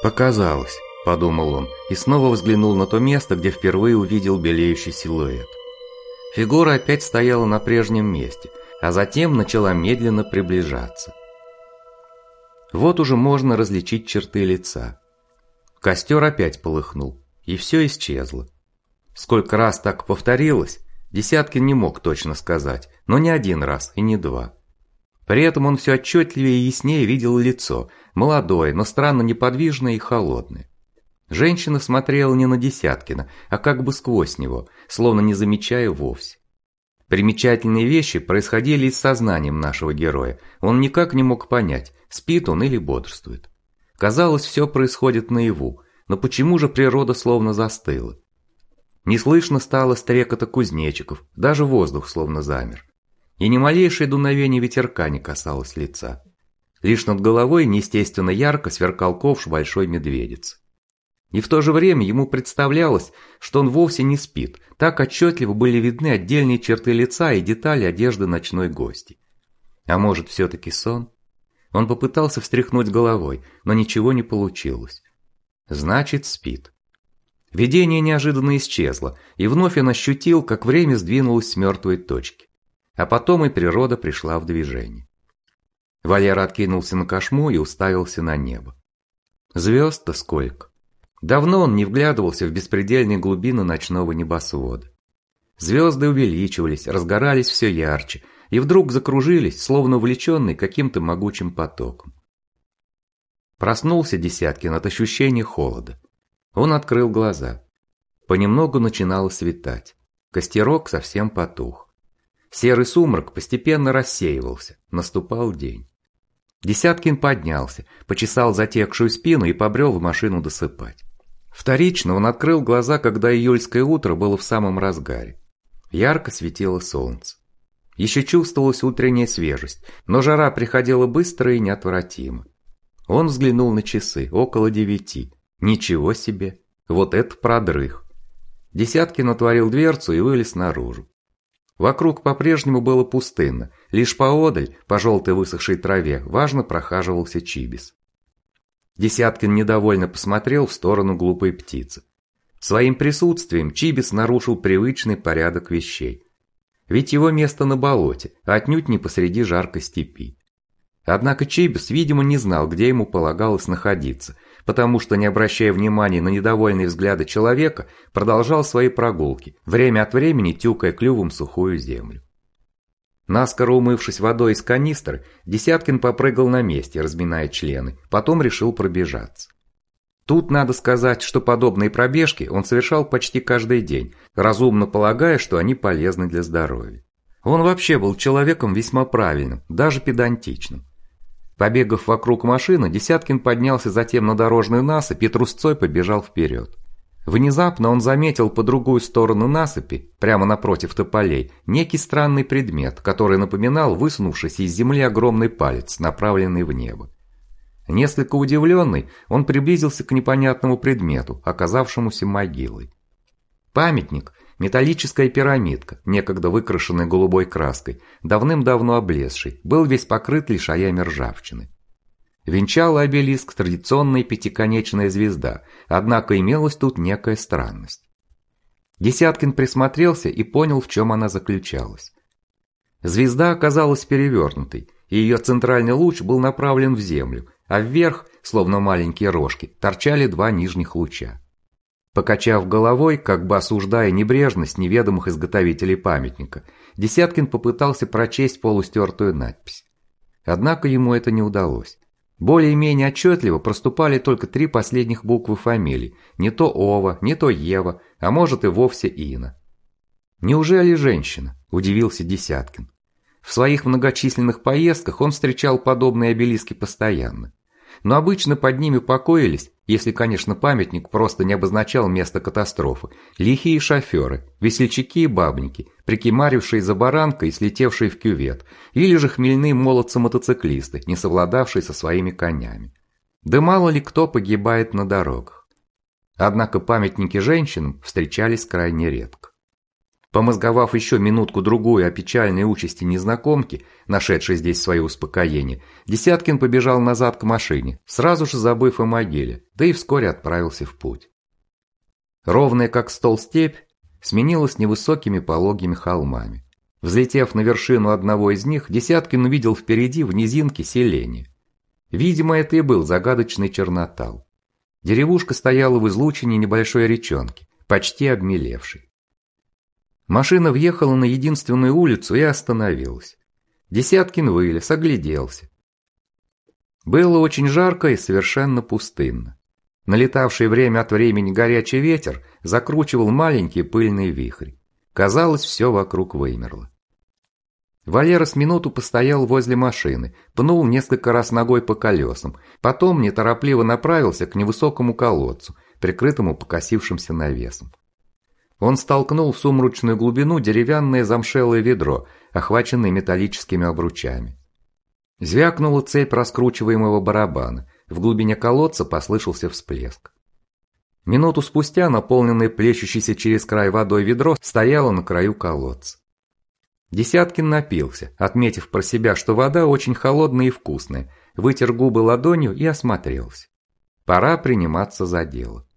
«Показалось», – подумал он, и снова взглянул на то место, где впервые увидел белеющий силуэт. Фигура опять стояла на прежнем месте, а затем начала медленно приближаться. Вот уже можно различить черты лица. Костер опять полыхнул, и все исчезло. Сколько раз так повторилось, Десяткин не мог точно сказать, но не один раз и не два. При этом он все отчетливее и яснее видел лицо, молодое, но странно неподвижное и холодное. Женщина смотрела не на Десяткина, а как бы сквозь него, словно не замечая вовсе. Примечательные вещи происходили и с сознанием нашего героя. Он никак не мог понять, спит он или бодрствует. Казалось, все происходит наяву, но почему же природа словно застыла? Не слышно стало стрекота кузнечиков, даже воздух словно замер. И ни малейшее дуновение ветерка не касалось лица. Лишь над головой неестественно ярко сверкал ковш большой медведицы. И в то же время ему представлялось, что он вовсе не спит, так отчетливо были видны отдельные черты лица и детали одежды ночной гости. А может, все-таки сон? Он попытался встряхнуть головой, но ничего не получилось. Значит, спит. Видение неожиданно исчезло, и вновь он ощутил, как время сдвинулось с мертвой точки. А потом и природа пришла в движение. Валера откинулся на кошму и уставился на небо. Звезд-то сколько! Давно он не вглядывался в беспредельные глубины ночного небосвода. Звезды увеличивались, разгорались все ярче, и вдруг закружились, словно увлеченные каким-то могучим потоком. Проснулся Десяткин от ощущения холода. Он открыл глаза. Понемногу начинало светать. Костерок совсем потух. Серый сумрак постепенно рассеивался. Наступал день. Десяткин поднялся, почесал затекшую спину и побрел в машину досыпать. Вторично он открыл глаза, когда июльское утро было в самом разгаре. Ярко светило солнце. Еще чувствовалась утренняя свежесть, но жара приходила быстро и неотвратимо. Он взглянул на часы, около 9. Ничего себе! Вот это продрых! Десяткин отворил дверцу и вылез наружу. Вокруг по-прежнему было пустынно, лишь поодаль, по желтой высохшей траве, важно прохаживался чибис. Десяткин недовольно посмотрел в сторону глупой птицы. Своим присутствием чибис нарушил привычный порядок вещей. Ведь его место на болоте, а отнюдь не посреди жаркой степи. Однако чибис, видимо, не знал, где ему полагалось находиться, потому что, не обращая внимания на недовольные взгляды человека, продолжал свои прогулки, время от времени тюкая клювом сухую землю. Наскоро умывшись водой из канистры, Десяткин попрыгал на месте, разминая члены, потом решил пробежаться. Тут надо сказать, что подобные пробежки он совершал почти каждый день, разумно полагая, что они полезны для здоровья. Он вообще был человеком весьма правильным, даже педантичным. Побегав вокруг машины, Десяткин поднялся затем на дорожную насыпь и трусцой побежал вперед. Внезапно он заметил по другую сторону насыпи, прямо напротив тополей, некий странный предмет, который напоминал высунувшийся из земли огромный палец, направленный в небо. Несколько удивленный, он приблизился к непонятному предмету, оказавшемуся могилой. Памятник, металлическая пирамидка, некогда выкрашенная голубой краской, давным-давно облезший, был весь покрыт лишаями ржавчины. Венчала обелиск традиционная пятиконечная звезда, однако имелась тут некая странность. Десяткин присмотрелся и понял, в чем она заключалась. Звезда оказалась перевернутой, и ее центральный луч был направлен в землю, а вверх, словно маленькие рожки, торчали два нижних луча. Покачав головой, как бы осуждая небрежность неведомых изготовителей памятника, Десяткин попытался прочесть полустертую надпись. Однако ему это не удалось. Более-менее отчетливо проступали только 3 последних буквы фамилий, не то Ова, не то Ева, а может и вовсе Ина. «Неужели женщина?» – удивился Десяткин. В своих многочисленных поездках он встречал подобные обелиски постоянно. Но обычно под ними покоились, если, конечно, памятник просто не обозначал место катастрофы, лихие шоферы, весельчаки и бабники, прикимарившие за баранкой и слетевшие в кювет, или же хмельные молодцы-мотоциклисты, не совладавшие со своими конями. Да мало ли кто погибает на дорогах. Однако памятники женщинам встречались крайне редко. Помозговав еще минутку-другую о печальной участи незнакомки, нашедшей здесь свое успокоение, Десяткин побежал назад к машине, сразу же забыв о могиле, да и вскоре отправился в путь. Ровная как стол степь сменилась невысокими пологими холмами. Взлетев на вершину одного из них, Десяткин увидел впереди в низинке селение. Видимо, это и был загадочный Чернотал. Деревушка стояла в излучине небольшой речонки, почти обмелевшей. Машина въехала на единственную улицу и остановилась. Десяткин вылез, огляделся. Было очень жарко и совершенно пустынно. Налетавший время от времени горячий ветер закручивал маленькие пыльные вихри. Казалось, все вокруг вымерло. Валера с минуту постоял возле машины, пнул несколько раз ногой по колесам, потом неторопливо направился к невысокому колодцу, прикрытому покосившимся навесом. Он столкнул в сумрачную глубину деревянное замшелое ведро, охваченное металлическими обручами. Звякнула цепь раскручиваемого барабана, в глубине колодца послышался всплеск. Минуту спустя наполненное плещущейся через край водой ведро стояло на краю колодца. Десяткин напился, отметив про себя, что вода очень холодная и вкусная, вытер губы ладонью и осмотрелся. Пора приниматься за дело.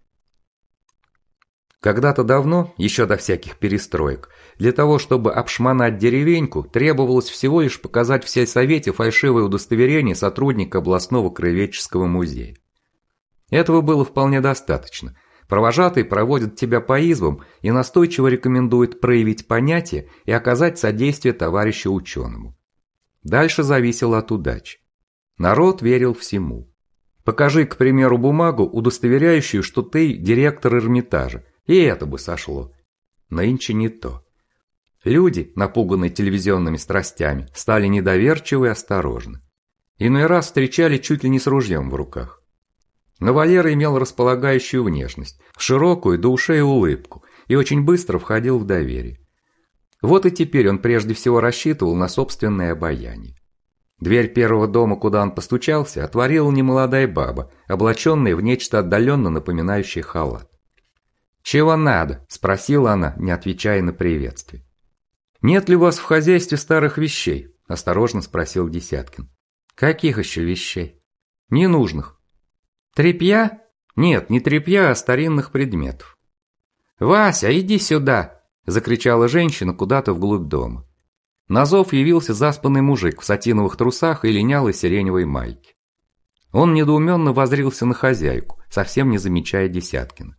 Когда-то давно, еще до всяких перестроек, для того, чтобы обшмонать деревеньку, требовалось всего лишь показать в сельсовете фальшивое удостоверение сотрудника областного краеведческого музея. Этого было вполне достаточно. Провожатый проводит тебя по избам и настойчиво рекомендует проявить понятие и оказать содействие товарищу ученому. Дальше зависело от удачи. Народ верил всему. Покажи, к примеру, бумагу, удостоверяющую, что ты директор Эрмитажа, и это бы сошло. Нынче не то. Люди, напуганные телевизионными страстями, стали недоверчивы и осторожны. Иной раз встречали чуть ли не с ружьем в руках. Но Валера имел располагающую внешность, широкую до ушей улыбку и очень быстро входил в доверие. Вот и теперь он прежде всего рассчитывал на собственное обаяние. Дверь первого дома, куда он постучался, отворила немолодая баба, облаченная в нечто отдаленно напоминающее халат. «Чего надо?» – спросила она, не отвечая на приветствие. «Нет ли у вас в хозяйстве старых вещей?» – осторожно спросил Десяткин. «Каких еще вещей?» «Ненужных». «Тряпья?» «Нет, не тряпья, а старинных предметов». «Вася, иди сюда!» – закричала женщина куда-то вглубь дома. На зов явился заспанный мужик в сатиновых трусах и линялой сиреневой майке. Он недоуменно воззрился на хозяйку, совсем не замечая Десяткина.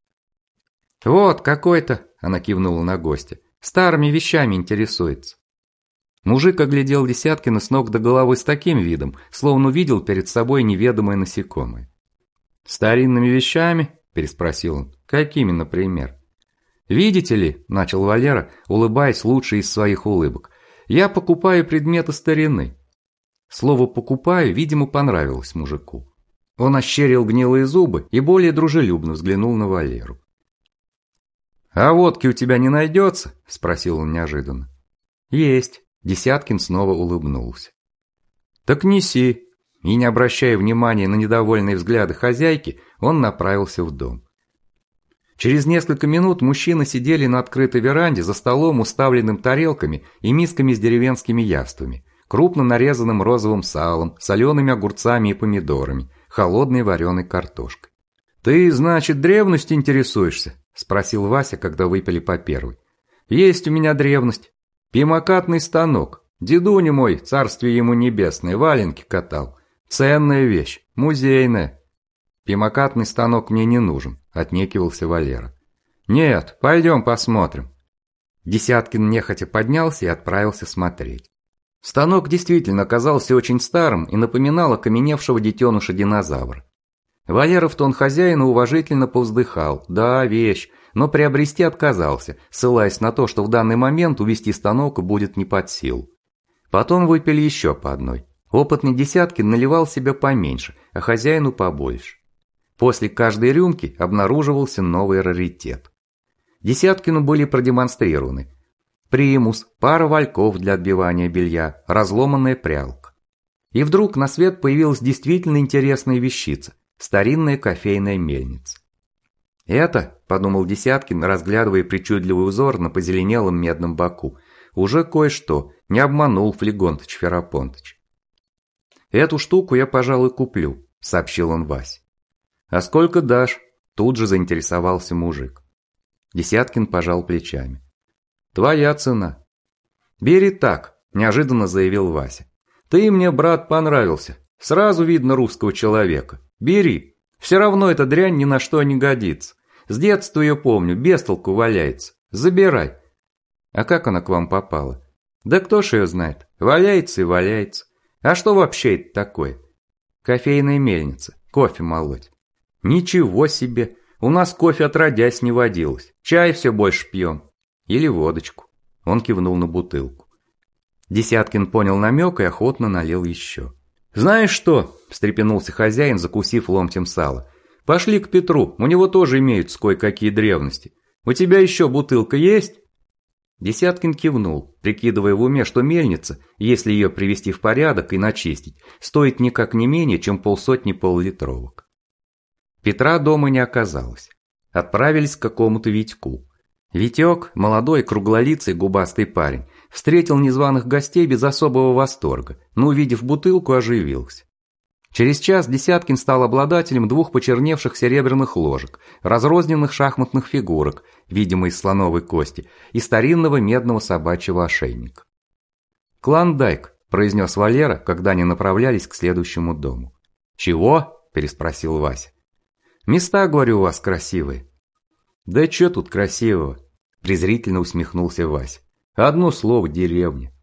«Вот какой-то», – она кивнула на гостя, – «старыми вещами интересуется». Мужик оглядел Десяткина с ног до головы с таким видом, словно увидел перед собой неведомое насекомое. «Старинными вещами?» – переспросил он. «Какими, например?» «Видите ли», – начал Валера, улыбаясь лучшей из своих улыбок, – «я покупаю предметы старины». Слово «покупаю», видимо, понравилось мужику. Он ощерил гнилые зубы и более дружелюбно взглянул на Валеру. «А водки у тебя не найдется?» – спросил он неожиданно. «Есть». Десяткин снова улыбнулся. «Так неси». И, не обращая внимания на недовольные взгляды хозяйки, он направился в дом. Через несколько минут мужчины сидели на открытой веранде за столом, уставленным тарелками и мисками с деревенскими явствами, крупно нарезанным розовым салом, солеными огурцами и помидорами, холодной вареной картошкой. «Ты, значит, древностью интересуешься?» – спросил Вася, когда выпили по первой. «Есть у меня древность. Пимокатный станок. Дедуня мой, царствие ему небесное, валенки катал. Ценная вещь, музейная». «Пимокатный станок мне не нужен», – отнекивался Валера. «Нет, пойдем посмотрим». Десяткин нехотя поднялся и отправился смотреть. Станок действительно оказался очень старым и напоминал окаменевшего детеныша динозавра. Валера в тон хозяина уважительно повздыхал. Да, вещь, но приобрести отказался, ссылаясь на то, что в данный момент увезти станок будет не под силу. Потом выпили еще по одной. Опытный Десяткин наливал себе поменьше, а хозяину побольше. После каждой рюмки обнаруживался новый раритет. Десяткину были продемонстрированы примус, пара вальков для отбивания белья, разломанная прялка. И вдруг на свет появилась действительно интересная вещица – старинная кофейная мельница. «Это, – подумал Десяткин, разглядывая причудливый узор на позеленелом медном боку, – уже кое-что, не обманул Флегонтыч Ферапонтыч». «Эту штуку я, пожалуй, куплю», – сообщил он Васе. «А сколько дашь?» – тут же заинтересовался мужик. Десяткин пожал плечами. «Твоя цена». «Бери так», – неожиданно заявил Вася. «Ты мне, брат, понравился. Сразу видно русского человека. Бери. Все равно эта дрянь ни на что не годится. С детства ее помню, без толку валяется. Забирай». «А как она к вам попала?» «Да кто ж ее знает. Валяется и валяется. А что вообще это такое?» «Кофейная мельница. Кофе молоть». «Ничего себе! У нас кофе отродясь не водилось. Чай все больше пьем. Или водочку». Он кивнул на бутылку. Десяткин понял намек и охотно налил еще. «Знаешь что?» – встрепенулся хозяин, закусив ломтем сала. «Пошли к Петру, у него тоже имеются кое-какие древности. У тебя еще бутылка есть?» Десяткин кивнул, прикидывая в уме, что мельница, если ее привести в порядок и начистить, стоит никак не менее, чем полсотни полулитровок. Петра дома не оказалось. Отправились к какому-то Витьку. Витек, молодой круглолицый губастый парень, встретил незваных гостей без особого восторга, но, увидев бутылку, оживился. Через час Десяткин стал обладателем 2 почерневших серебряных ложек, разрозненных шахматных фигурок, видимо из слоновой кости, и старинного медного собачьего ошейника. «Клондайк», – произнес Валера, когда они направлялись к следующему дому. «Чего?» – переспросил Вася. «Места, говорю, у вас красивые». «Да чё тут красивого?» – презрительно усмехнулся Вася. «Одно слово – деревня».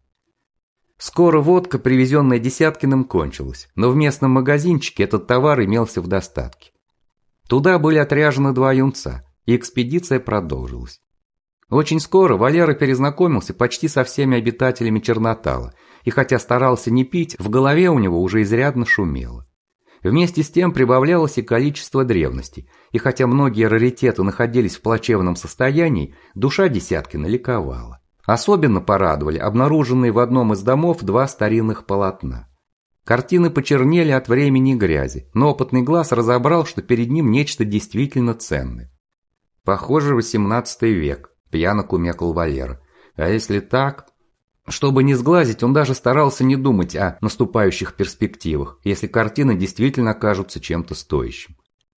Скоро водка, привезенная Десяткиным, кончилась, но в местном магазинчике этот товар имелся в достатке. Туда были отряжены 2 юнца, и экспедиция продолжилась. Очень скоро Валера перезнакомился почти со всеми обитателями Чернотала, и хотя старался не пить, в голове у него уже изрядно шумело. Вместе с тем прибавлялось и количество древностей, и хотя многие раритеты находились в плачевном состоянии, душа Десяткина ликовала. Особенно порадовали обнаруженные в одном из домов 2 старинных полотна. Картины почернели от времени и грязи, но опытный глаз разобрал, что перед ним нечто действительно ценное. «Похоже, 18 век», – пьяно кумекал Валера. «А если так...» Чтобы не сглазить, он даже старался не думать о наступающих перспективах, если картины действительно окажутся чем-то стоящим.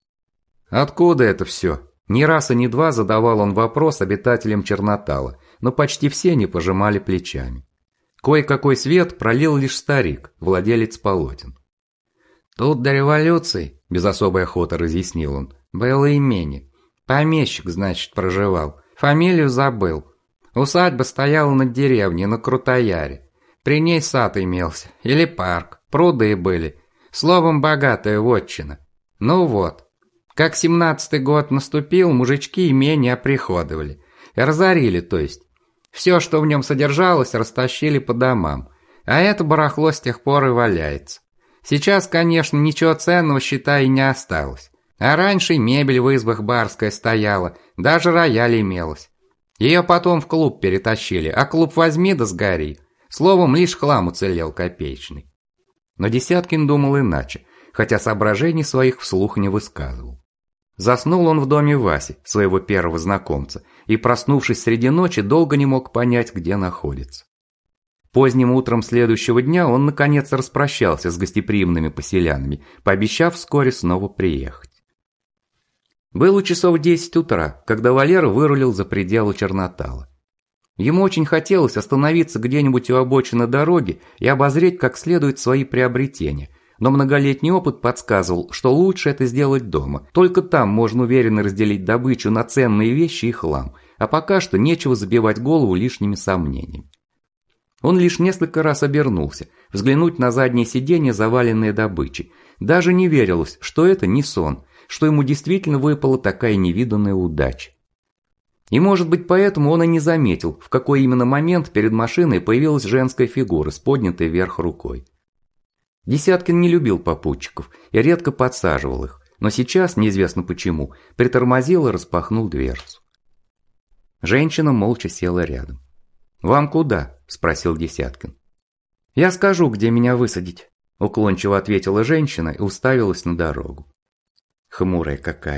«Откуда это все?» Ни раз и ни два задавал он вопрос обитателям Чернотала, но почти все не пожимали плечами. Кое-какой свет пролил лишь старик, владелец полотен. «Тут до революции», – без особой охоты разъяснил он, – «было имение. Помещик, значит, проживал. Фамилию забыл. Усадьба стояла над деревней, на Крутояре. При ней сад имелся, или парк, пруды были. Словом, богатая вотчина. Ну вот. Как 17-й год наступил, мужички имение оприходовали. Разорили, то есть. Все, что в нем содержалось, растащили по домам. А это барахло с тех пор и валяется. Сейчас, конечно, ничего ценного, считай, и не осталось. А раньше мебель в избах барская стояла, даже рояль имелось. Ее потом в клуб перетащили, а клуб возьми да сгори. Словом, лишь хлам уцелел копеечный. Но Десяткин думал иначе, хотя соображений своих вслух не высказывал. Заснул он в доме Васи, своего первого знакомца, и, проснувшись среди ночи, долго не мог понять, где находится. Поздним утром следующего дня он, наконец, распрощался с гостеприимными поселянами, пообещав вскоре снова приехать. Было часов 10 утра, когда Валера вырулил за пределы Чернотала. Ему очень хотелось остановиться где-нибудь у обочины дороги и обозреть как следует свои приобретения, но многолетний опыт подсказывал, что лучше это сделать дома, только там можно уверенно разделить добычу на ценные вещи и хлам, а пока что нечего забивать голову лишними сомнениями. Он лишь несколько раз обернулся, взглянуть на заднее сиденье, заваленное добычей. Даже не верилось, что это не сон, что ему действительно выпала такая невиданная удача. И может быть поэтому он и не заметил, в какой именно момент перед машиной появилась женская фигура с поднятой вверх рукой. Десяткин не любил попутчиков и редко подсаживал их, но сейчас, неизвестно почему, притормозил и распахнул дверцу. Женщина молча села рядом. «Вам куда?» – спросил Десяткин. «Я скажу, где меня высадить», – уклончиво ответила женщина и уставилась на дорогу. Хмурая какая.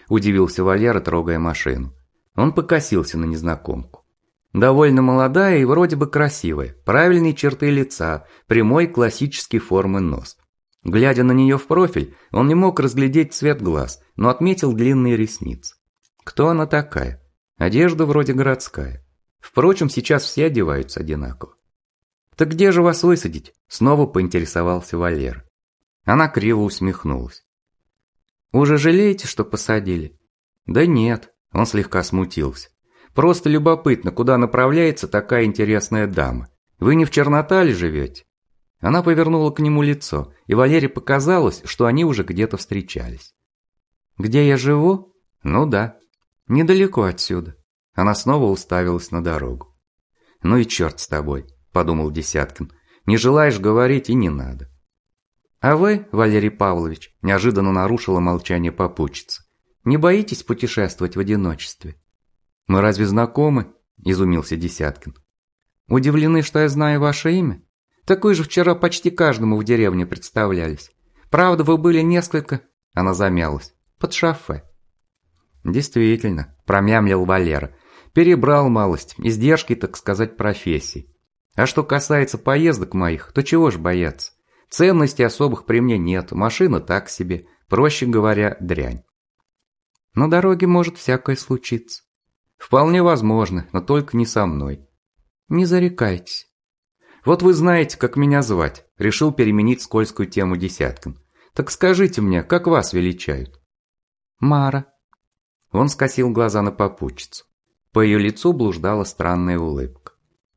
– удивился Валера, трогая машину. Он покосился на незнакомку. Довольно молодая и вроде бы красивая, правильные черты лица, прямой классической формы нос. Глядя на нее в профиль, он не мог разглядеть цвет глаз, но отметил длинные ресницы. Кто она такая? Одежда вроде городская. Впрочем, сейчас все одеваются одинаково. «Так где же вас высадить?» – снова поинтересовался Валера. Она криво усмехнулась. «Уже жалеете, что посадили?» «Да нет», – он слегка смутился. «Просто любопытно, куда направляется такая интересная дама. Вы не в Чернотале живете?» Она повернула к нему лицо, и Валере показалось, что они уже где-то встречались. «Где я живу? Ну да. Недалеко отсюда». Она снова уставилась на дорогу. «Ну и черт с тобой», – подумал Десяткин. «Не желаешь говорить и не надо». «А вы, Валерий Павлович», – неожиданно нарушила молчание попутчица, – «не боитесь путешествовать в одиночестве?» «Мы разве знакомы?» – изумился Десяткин. «Удивлены, что я знаю ваше имя? Так вы же вчера почти каждому в деревне представлялись. Правда, вы были несколько...» – она замялась. «Под шофе». «Действительно», – промямлил Валера. «Перебрал малость, издержки, так сказать, профессий. А что касается поездок моих, то чего ж бояться? Ценностей особых при мне нет, машина так себе, проще говоря, дрянь. На дороге может всякое случиться. Вполне возможно, но только не со мной. Не зарекайтесь. Вот вы знаете, как меня звать, решил переменить скользкую тему Десяткин. Так скажите мне, как вас величают?» «Мара». Он скосил глаза на попутчицу. По ее лицу блуждала странная улыбка.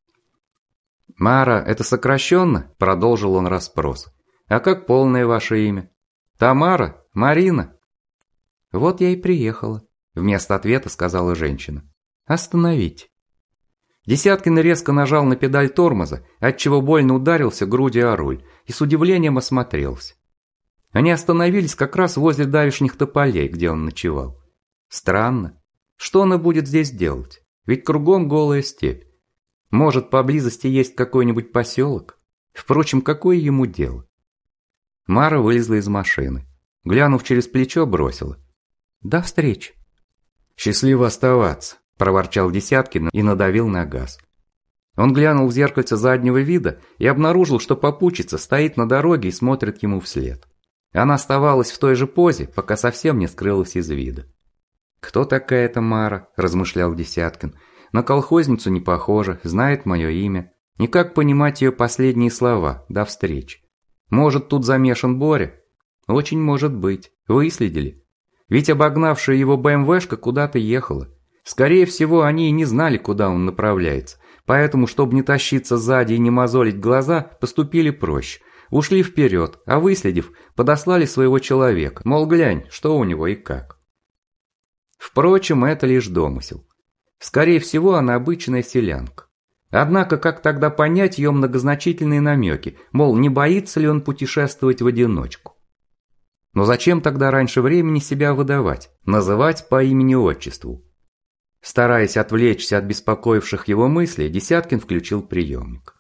«Мара, это сокращенно?» – продолжил он расспрос. «А как полное ваше имя?» «Тамара? Марина?» «Вот я и приехала», – вместо ответа сказала женщина. «Остановите». Десяткин резко нажал на педаль тормоза, отчего больно ударился грудью о руль, и с удивлением осмотрелся. Они остановились как раз возле давешних тополей, где он ночевал. Странно. Что она будет здесь делать? Ведь кругом голая степь. Может, поблизости есть какой-нибудь поселок? Впрочем, какое ему дело? Мара вылезла из машины. Глянув через плечо, бросила. «До встречи». «Счастливо оставаться», – проворчал Десяткин и надавил на газ. Он глянул в зеркальце заднего вида и обнаружил, что попутчица стоит на дороге и смотрит ему вслед. Она оставалась в той же позе, пока совсем не скрылась из вида. «Кто такая эта Мара?» – размышлял Десяткин. «На колхозницу не похожа, знает мое имя. Никак понимать ее последние слова. До встречи. Может, тут замешан Боря? Очень может быть. Выследили. Ведь обогнавшая его БМВшка куда-то ехала. Скорее всего, они и не знали, куда он направляется. Поэтому, чтобы не тащиться сзади и не мозолить глаза, поступили проще. Ушли вперед, а выследив, подослали своего человека. Мол, глянь, что у него и как». Впрочем, это лишь домысел. Скорее всего, она обычная селянка. Однако, как тогда понять ее многозначительные намеки, мол, не боится ли он путешествовать в одиночку? Но зачем тогда раньше времени себя выдавать, называть по имени-отчеству? Стараясь отвлечься от беспокоивших его мыслей, Десяткин включил приемник.